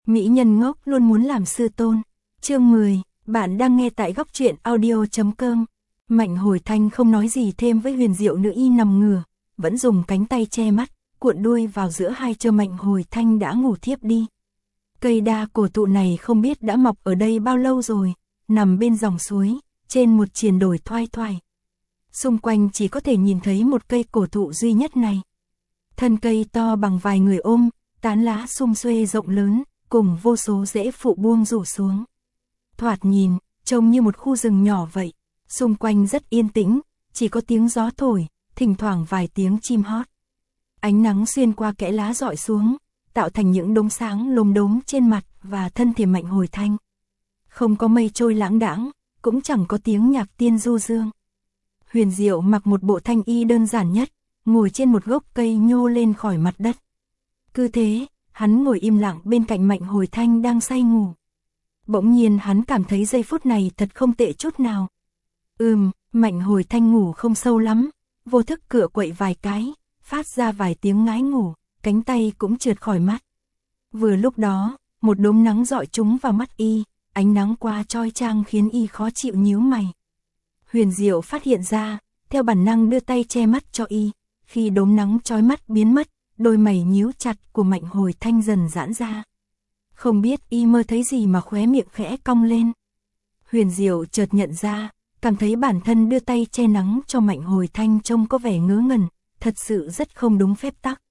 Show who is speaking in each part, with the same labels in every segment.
Speaker 1: Mỹ nhân ngốc luôn muốn làm sư tôn. Chương 10, bạn đang nghe tại góc truyện audio.com. Mạnh Hồi Thanh không nói gì thêm với huyền diệu nữ y nằm ngửa, vẫn dùng cánh tay che mắt, cuộn đuôi vào giữa hai chân. Mạnh Hồi Thanh đã ngủ thiếp đi. Cây đa cổ thụ này không biết đã mọc ở đây bao lâu rồi, nằm bên dòng suối, trên một triền đồi thoai thoải. Xung quanh chỉ có thể nhìn thấy một cây cổ thụ duy nhất này. Thân cây to bằng vài người ôm, tán lá sum xuê rộng lớn, cùng vô số rễ phụ buông rủ xuống. Thoạt nhìn, trông như một khu rừng nhỏ vậy. Xung quanh rất yên tĩnh, chỉ có tiếng gió thổi, thỉnh thoảng vài tiếng chim hót. Ánh nắng xuyên qua kẽ lá rọi xuống, tạo thành những đốm sáng lốm đốm trên mặt và thân thể Mạnh Hồi Thanh. Không có mây trôi lãng đãng, cũng chẳng có tiếng nhạc tiên du dương. Huyền Diệu mặc một bộ thanh y đơn giản nhất, ngồi trên một gốc cây nhô lên khỏi mặt đất. Cứ thế, hắn ngồi im lặng bên cạnh Mạnh Hồi Thanh đang say ngủ. Bỗng nhiên hắn cảm thấy giây phút này thật không tệ chút nào. Mạnh Hồi Thanh ngủ không sâu lắm, vô thức cựa quậy vài cái, phát ra vài tiếng ngái ngủ, cánh tay cũng trượt khỏi mắt. Vừa lúc đó, một đốm nắng rọi trúng vào mắt y, ánh nắng qua chói chang khiến y khó chịu nhíu mày. Huyền Diệu phát hiện ra, theo bản năng đưa tay che mắt cho y, khi đốm nắng chói mắt biến mất, đôi mày nhíu chặt của Mạnh Hồi Thanh dần giãn ra. Không biết y mơ thấy gì mà khóe miệng khẽ cong lên. Huyền Diệu chợt nhận ra, cảm thấy bản thân đưa tay che nắng cho Mạnh Hồi Thanh trông có vẻ ngớ ngẩn, thật sự rất không đúng phép tắc.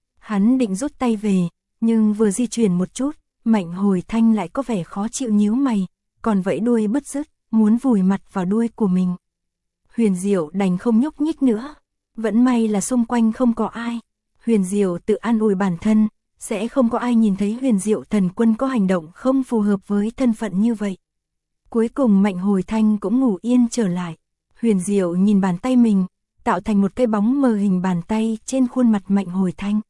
Speaker 1: Hắn định rút tay về, nhưng vừa di chuyển một chút, Mạnh Hồi Thanh lại có vẻ khó chịu nhíu mày, còn vẫy đuôi bứt rứt, muốn vùi mặt vào đuôi của mình. Huyền Diệu đành không nhúc nhích nữa, vẫn may là xung quanh không có ai. Huyền Diệu tự an ủi bản thân, sẽ không có ai nhìn thấy Huyền Diệu thần quân có hành động không phù hợp với thân phận như vậy. Cuối cùng Mạnh Hồi Thanh cũng ngủ yên trở lại. Huyền Diệu nhìn bàn tay mình, tạo thành một cái bóng mờ hình bàn tay trên khuôn mặt Mạnh Hồi Thanh.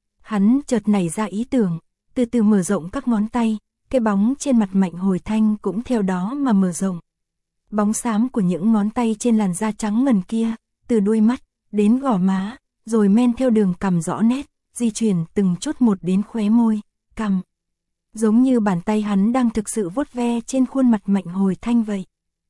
Speaker 1: Hắn chợt nảy ra ý tưởng, từ từ mở rộng các ngón tay, cái bóng trên mặt Mạnh Hồi Thanh cũng theo đó mà mở rộng. Bóng xám của những ngón tay trên làn da trắng ngần kia, từ đuôi mắt đến gò má, rồi men theo đường cằm rõ nét, di chuyển từng chút một đến khóe môi, cằm. Giống như bàn tay hắn đang thực sự vuốt ve trên khuôn mặt Mạnh Hồi Thanh vậy.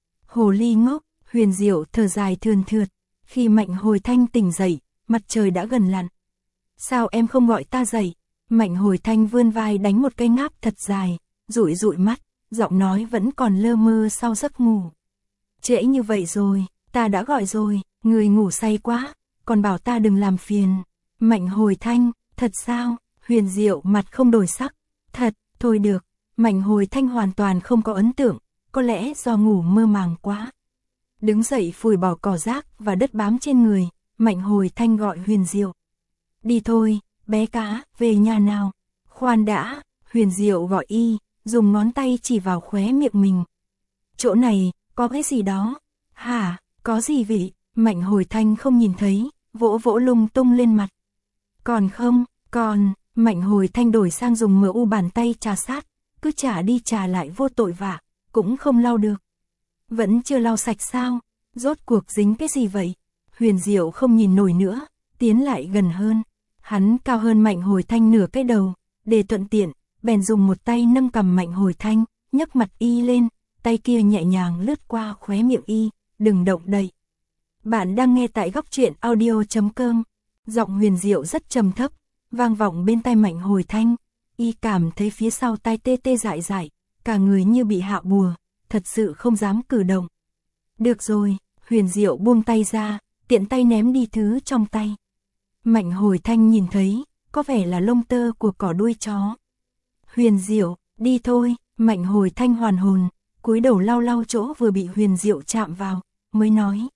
Speaker 1: Hồ ly ngốc, Huyền Diệu thở dài thườn thượt. Khi Mạnh Hồi Thanh tỉnh dậy, mặt trời đã gần lặn. Sao em không gọi ta dậy? Mạnh Hồi Thanh vươn vai đánh một cái ngáp thật dài, dụi dụi mắt, giọng nói vẫn còn lơ mơ sau giấc ngủ. Trễ như vậy rồi, ta đã gọi rồi, người ngủ say quá, còn bảo ta đừng làm phiền. Mạnh Hồi Thanh, thật sao? Huyền Diệu mặt không đổi sắc. Thật, thôi được. Mạnh Hồi Thanh hoàn toàn không có ấn tượng, có lẽ do ngủ mơ màng quá. Đứng dậy phủi bỏ cỏ rác và đất bám trên người, Mạnh Hồi Thanh gọi Huyền Diệu. Đi thôi, bé cá, về nhà nào. Khoan đã, Huyền Diệu gọi y, dùng ngón tay chỉ vào khóe miệng mình. Chỗ này, có cái gì đó? Hả, có gì vậy? Mạnh Hồi Thanh không nhìn thấy, vỗ vỗ lung tung lên mặt. Còn không, còn, Mạnh Hồi Thanh đổi sang dùng mờ u bàn tay trà sát, cứ trà đi trà lại vô tội vạ, cũng không lau được. Vẫn chưa lau sạch sao? Rốt cuộc dính cái gì vậy? Huyền Diệu không nhìn nổi nữa, tiến lại gần hơn. Hắn cao hơn Mạnh Hồi Thanh nửa cái đầu, để thuận tiện, bèn dùng một tay nâng cằm Mạnh Hồi Thanh, nhấc mặt y lên, tay kia nhẹ nhàng lướt qua khóe miệng y, đừng động đậy. Bạn đang nghe tại góc truyện audio.com. Giọng Huyền Diệu rất trầm thấp, vang vọng bên tai Mạnh Hồi Thanh. Y cảm thấy phía sau tai tê tê dại dại, cả người như bị hạ bùa, thật sự không dám cử động. Được rồi, Huyền Diệu buông tay ra, tiện tay ném đi thứ trong tay. Mạnh Hồi Thanh nhìn thấy, có vẻ là lông tơ của cỏ đuôi chó. Huyền Diệu, đi thôi. Mạnh Hồi Thanh hoàn hồn, cúi đầu lau lau chỗ vừa bị Huyền Diệu chạm vào, mới nói.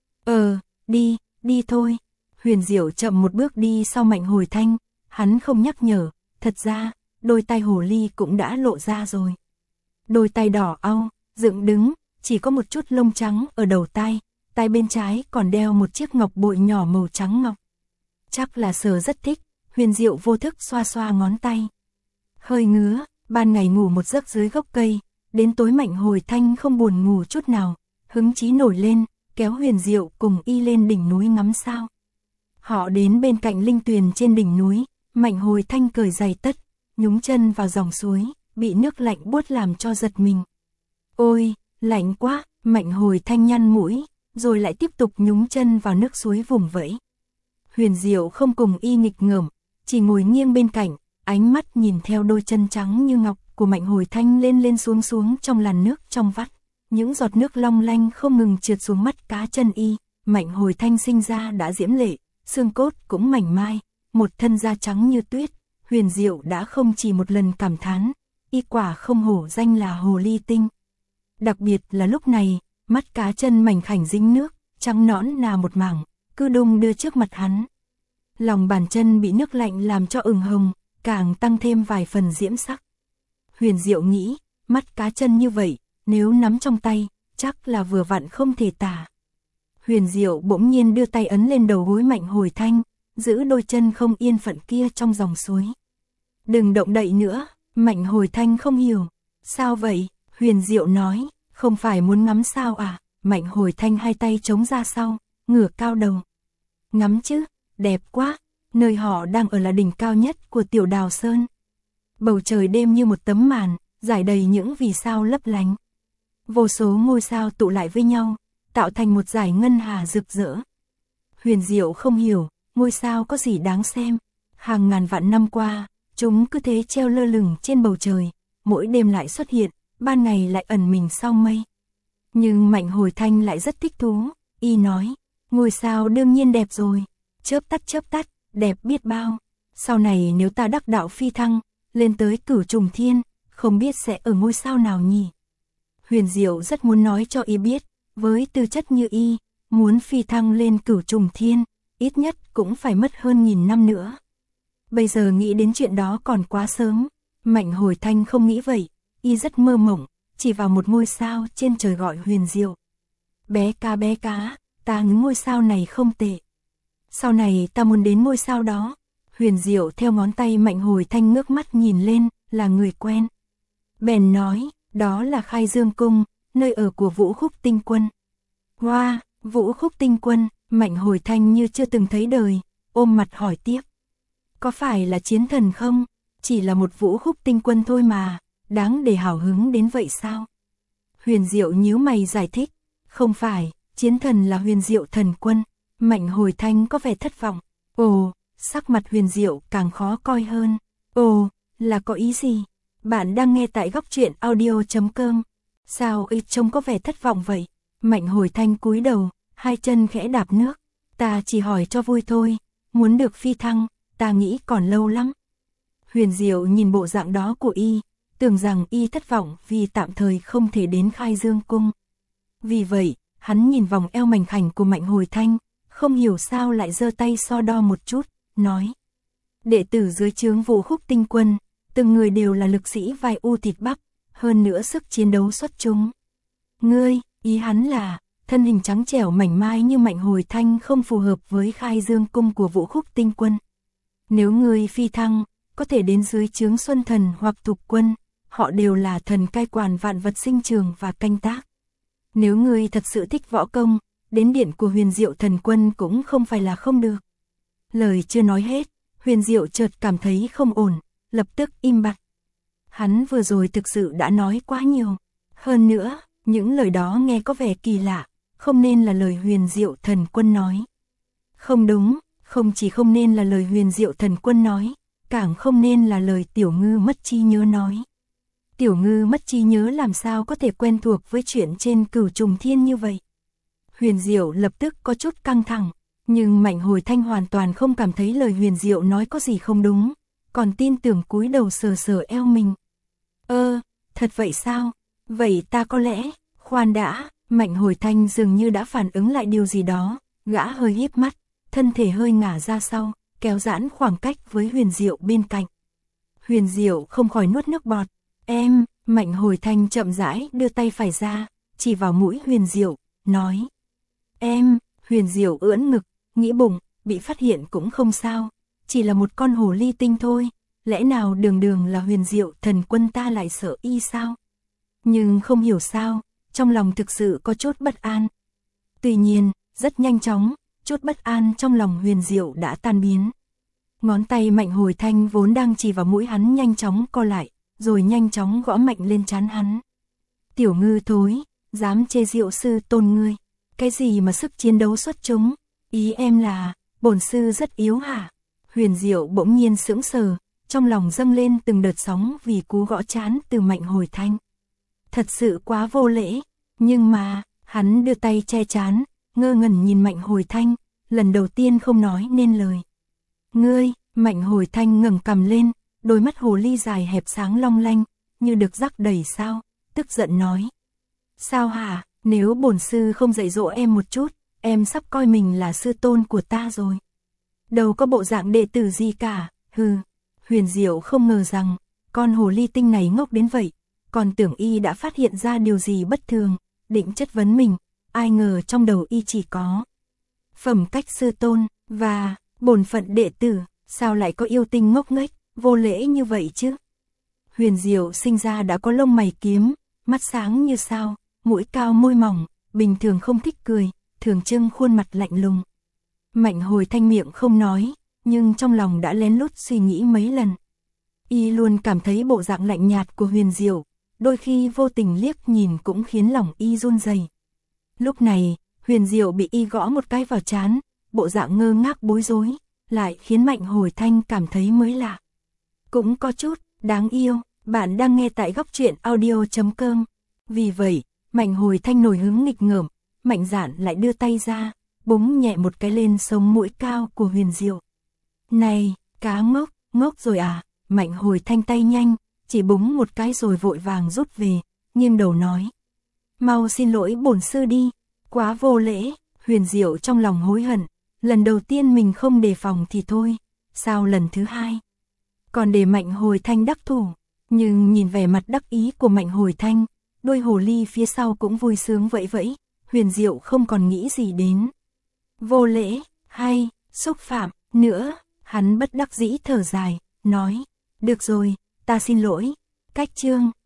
Speaker 1: Đi thôi. Huyền Diệu chậm một bước đi sau Mạnh Hồi Thanh, hắn không nhắc nhở, thật ra, đôi tay hồ ly cũng đã lộ ra rồi. Đôi tay đỏ au, dựng đứng, chỉ có một chút lông trắng ở đầu tai, tai bên trái còn đeo một chiếc ngọc bội nhỏ màu trắng ngọc. Chắc là sờ rất thích, Huyền Diệu vô thức xoa xoa ngón tay. Hơi ngứa, ban ngày ngủ một giấc dưới gốc cây, đến tối Mạnh Hồi Thanh không buồn ngủ chút nào, hứng chí nổi lên, kéo Huyền Diệu cùng y lên đỉnh núi ngắm sao. Họ đến bên cạnh linh tuyền trên đỉnh núi, Mạnh Hồi Thanh cởi giày tất, nhúng chân vào dòng suối, bị nước lạnh buốt làm cho giật mình. Ôi, lạnh quá, Mạnh Hồi Thanh nhăn mũi, rồi lại tiếp tục nhúng chân vào nước suối vùng vẫy. Huyền Diệu không cùng y nghịch ngợm, chỉ ngồi nghiêng bên cạnh, ánh mắt nhìn theo đôi chân trắng như ngọc của Mạnh Hồi Thanh lên lên xuống xuống trong làn nước trong vắt. Những giọt nước long lanh không ngừng trượt xuống mắt cá chân y. Mạnh Hồi Thanh sinh ra đã diễm lệ, xương cốt cũng mảnh mai, một thân da trắng như tuyết. Huyền Diệu đã không chỉ một lần cảm thán, y quả không hổ danh là hồ ly tinh. Đặc biệt là lúc này, mắt cá chân mảnh khảnh dính nước, trắng nõn là một mảng, cứ đung đưa trước mặt hắn. Lòng bàn chân bị nước lạnh làm cho ửng hồng, càng tăng thêm vài phần diễm sắc. Huyền Diệu nghĩ, mắt cá chân như vậy, nếu nắm trong tay, chắc là vừa vặn không thể tả. Huyền Diệu bỗng nhiên đưa tay ấn lên đầu gối Mạnh Hồi Thanh, giữ đôi chân không yên phận kia trong dòng suối. Đừng động đậy nữa, Mạnh Hồi Thanh không hiểu. Sao vậy? Huyền Diệu nói, không phải muốn ngắm sao à? Mạnh Hồi Thanh hai tay chống ra sau, ngửa cao đầu. Ngắm chứ, đẹp quá, nơi họ đang ở là đỉnh cao nhất của Tiểu Đào Sơn. Bầu trời đêm như một tấm màn, rải đầy những vì sao lấp lánh. Vô số ngôi sao tụ lại với nhau, tạo thành một dải ngân hà rực rỡ. Huyền Diệu không hiểu, ngôi sao có gì đáng xem. Hàng ngàn vạn năm qua, chúng cứ thế treo lơ lửng trên bầu trời, mỗi đêm lại xuất hiện, ban ngày lại ẩn mình sau mây. Nhưng Mạnh Hồi Thanh lại rất thích thú, y nói, ngôi sao đương nhiên đẹp rồi, chớp tắt, đẹp biết bao. Sau này nếu ta đắc đạo phi thăng, lên tới Cửu Trùng Thiên, không biết sẽ ở ngôi sao nào nhỉ? Huyền Diệu rất muốn nói cho y biết, với tư chất như y, muốn phi thăng lên Cửu Trùng Thiên, ít nhất cũng phải mất hơn 1000 năm nữa. Bây giờ nghĩ đến chuyện đó còn quá sớm. Mạnh Hồi Thanh không nghĩ vậy, y rất mơ mộng, chỉ vào một ngôi sao trên trời gọi Huyền Diệu. Bé cá, ta ngắm ngôi sao này không tệ. Sau này ta muốn đến ngôi sao đó. Huyền Diệu theo ngón tay Mạnh Hồi Thanh ngước mắt nhìn lên, là người quen. Bèn nói, đó là Khai Dương Cung, nơi ở của Vũ Khúc Tinh Quân. Wow, Vũ Khúc Tinh Quân, Mạnh Hồi Thanh như chưa từng thấy đời, ôm mặt hỏi tiếp. Có phải là chiến thần không? Chỉ là một Vũ Khúc Tinh Quân thôi mà, đáng để hào hứng đến vậy sao? Huyền Diệu nhíu mày giải thích, không phải, chiến thần là Huyền Diệu Thần Quân. Mạnh Hồi Thanh có vẻ thất vọng. Ồ, sắc mặt Huyền Diệu càng khó coi hơn. Ồ, là có ý gì? Bạn đang nghe tại góc truyện audio.com. Sao y trông có vẻ thất vọng vậy? Mạnh Hồi Thanh cúi đầu, hai chân khẽ đạp nước. Ta chỉ hỏi cho vui thôi, muốn được phi thăng, ta nghĩ còn lâu lắm. Huyền Diệu nhìn bộ dạng đó của y, tưởng rằng y thất vọng vì tạm thời không thể đến Khai Dương Cung. Vì vậy, hắn nhìn vòng eo mảnh khảnh của Mạnh Hồi Thanh, không hiểu sao lại giơ tay so đo một chút, nói. Đệ tử dưới trướng Vũ Khúc Tinh Quân, từng người đều là lực sĩ vai u thịt bắp, hơn nữa sức chiến đấu xuất chúng. Ngươi, ý hắn là, thân hình trắng trẻo mảnh mai như Mạnh Hồi Thanh không phù hợp với Khai Dương Cung của Vũ Khúc Tinh Quân. Nếu ngươi phi thăng, có thể đến dưới trướng Xuân Thần hoặc Thục Quân, họ đều là thần cai quản vạn vật sinh trường và canh tác. Nếu ngươi thật sự thích võ công, đến điện của Huyền Diệu Thần Quân cũng không phải là không được. Lời chưa nói hết, Huyền Diệu chợt cảm thấy không ổn, lập tức im bặt. Hắn vừa rồi thực sự đã nói quá nhiều. Hơn nữa, những lời đó nghe có vẻ kỳ lạ, không nên là lời Huyền Diệu Thần Quân nói. Không đúng, không chỉ không nên là lời Huyền Diệu Thần Quân nói, càng không nên là lời Tiểu Ngư mất trí nhớ nói. Tiểu Ngư mất trí nhớ làm sao có thể quen thuộc với chuyện trên Cửu Trùng Thiên như vậy. Huyền Diệu lập tức có chút căng thẳng, nhưng Mạnh Hồi Thanh hoàn toàn không cảm thấy lời Huyền Diệu nói có gì không đúng, còn tin tưởng cúi đầu sờ sờ eo mình. Thật vậy sao? Vậy ta có lẽ, khoan đã, Mạnh Hồi Thanh dường như đã phản ứng lại điều gì đó, gã hơi híp mắt, thân thể hơi ngả ra sau, kéo giãn khoảng cách với Huyền Diệu bên cạnh. Huyền Diệu không khỏi nuốt nước bọt. Em, Mạnh Hồi Thanh chậm rãi đưa tay phải ra, chỉ vào mũi Huyền Diệu, nói. Em, Huyền Diệu ưỡn ngực, nghĩ bụng, bị phát hiện cũng không sao, chỉ là một con hồ ly tinh thôi, lẽ nào đường là Huyền Diệu Thần Quân ta lại sợ y sao? Nhưng không hiểu sao, trong lòng thực sự có chút bất an. Tuy nhiên, rất nhanh chóng, chút bất an trong lòng Huyền Diệu đã tan biến. Ngón tay Mạnh Hồi Thanh vốn đang chỉ vào mũi hắn nhanh chóng co lại, rồi nhanh chóng gõ mạnh lên trán hắn. Tiểu ngư thối, dám chê Diệu sư tôn ngươi, cái gì mà sức chiến đấu xuất chúng, ý em là, bổn sư rất yếu hả? Huyền Diệu bỗng nhiên sững sờ, trong lòng dâng lên từng đợt sóng vì cú gõ trán từ Mạnh Hồi Thanh. Thật sự quá vô lễ, nhưng mà, hắn đưa tay che trán, ngơ ngẩn nhìn Mạnh Hồi Thanh, lần đầu tiên không nói nên lời. Ngươi, Mạnh Hồi Thanh ngẩng cằm lên, đôi mắt hồ ly dài hẹp sáng long lanh, như được rắc đầy sao, tức giận nói. Sao hả, nếu bổn sư không dạy dỗ em một chút, em sắp coi mình là sư tôn của ta rồi. Đâu có bộ dạng đệ tử gì cả, hừ. Huyền Diệu không ngờ rằng, con hồ ly tinh này ngốc đến vậy, còn tưởng y đã phát hiện ra điều gì bất thường, định chất vấn mình, ai ngờ trong đầu y chỉ có phẩm cách sư tôn, và bổn phận đệ tử, sao lại có yêu tinh ngốc nghếch, vô lễ như vậy chứ? Huyền Diệu sinh ra đã có lông mày kiếm, mắt sáng như sao, mũi cao môi mỏng, bình thường không thích cười, thường trưng khuôn mặt lạnh lùng. Mạnh Hồi Thanh miệng không nói, nhưng trong lòng đã lén lút suy nghĩ mấy lần. Y luôn cảm thấy bộ dạng lạnh nhạt của Huyền Diệu, đôi khi vô tình liếc nhìn cũng khiến lòng y run rẩy. Lúc này, Huyền Diệu bị y gõ một cái vào trán, bộ dạng ngơ ngác bối rối, lại khiến Mạnh Hồi Thanh cảm thấy mới lạ. Cũng có chút đáng yêu. Bạn đang nghe tại Góc Truyện Audio.com. Vì vậy, Mạnh Hồi Thanh nổi hứng nghịch ngợm, mạnh dạn lại đưa tay ra, búng nhẹ một cái lên sống mũi cao của Huyền Diệu. Này, cá ngốc, ngốc rồi à? Mạnh Hồi Thanh tay nhanh, chỉ búng một cái rồi vội vàng rút về, nghiêng đầu nói. Mau xin lỗi bổn sư đi, quá vô lễ. Huyền Diệu trong lòng hối hận, lần đầu tiên mình không đề phòng thì thôi, sao lần thứ hai còn để Mạnh Hồi Thanh đắc thủ. Nhưng nhìn vẻ mặt đắc ý của Mạnh Hồi Thanh, đôi hồ ly phía sau cũng vui sướng vẫy vẫy, Huyền Diệu không còn nghĩ gì đến vô lễ, hay, xúc phạm, nữa, hắn bất đắc dĩ thở dài, nói, được rồi, ta xin lỗi, cách chương.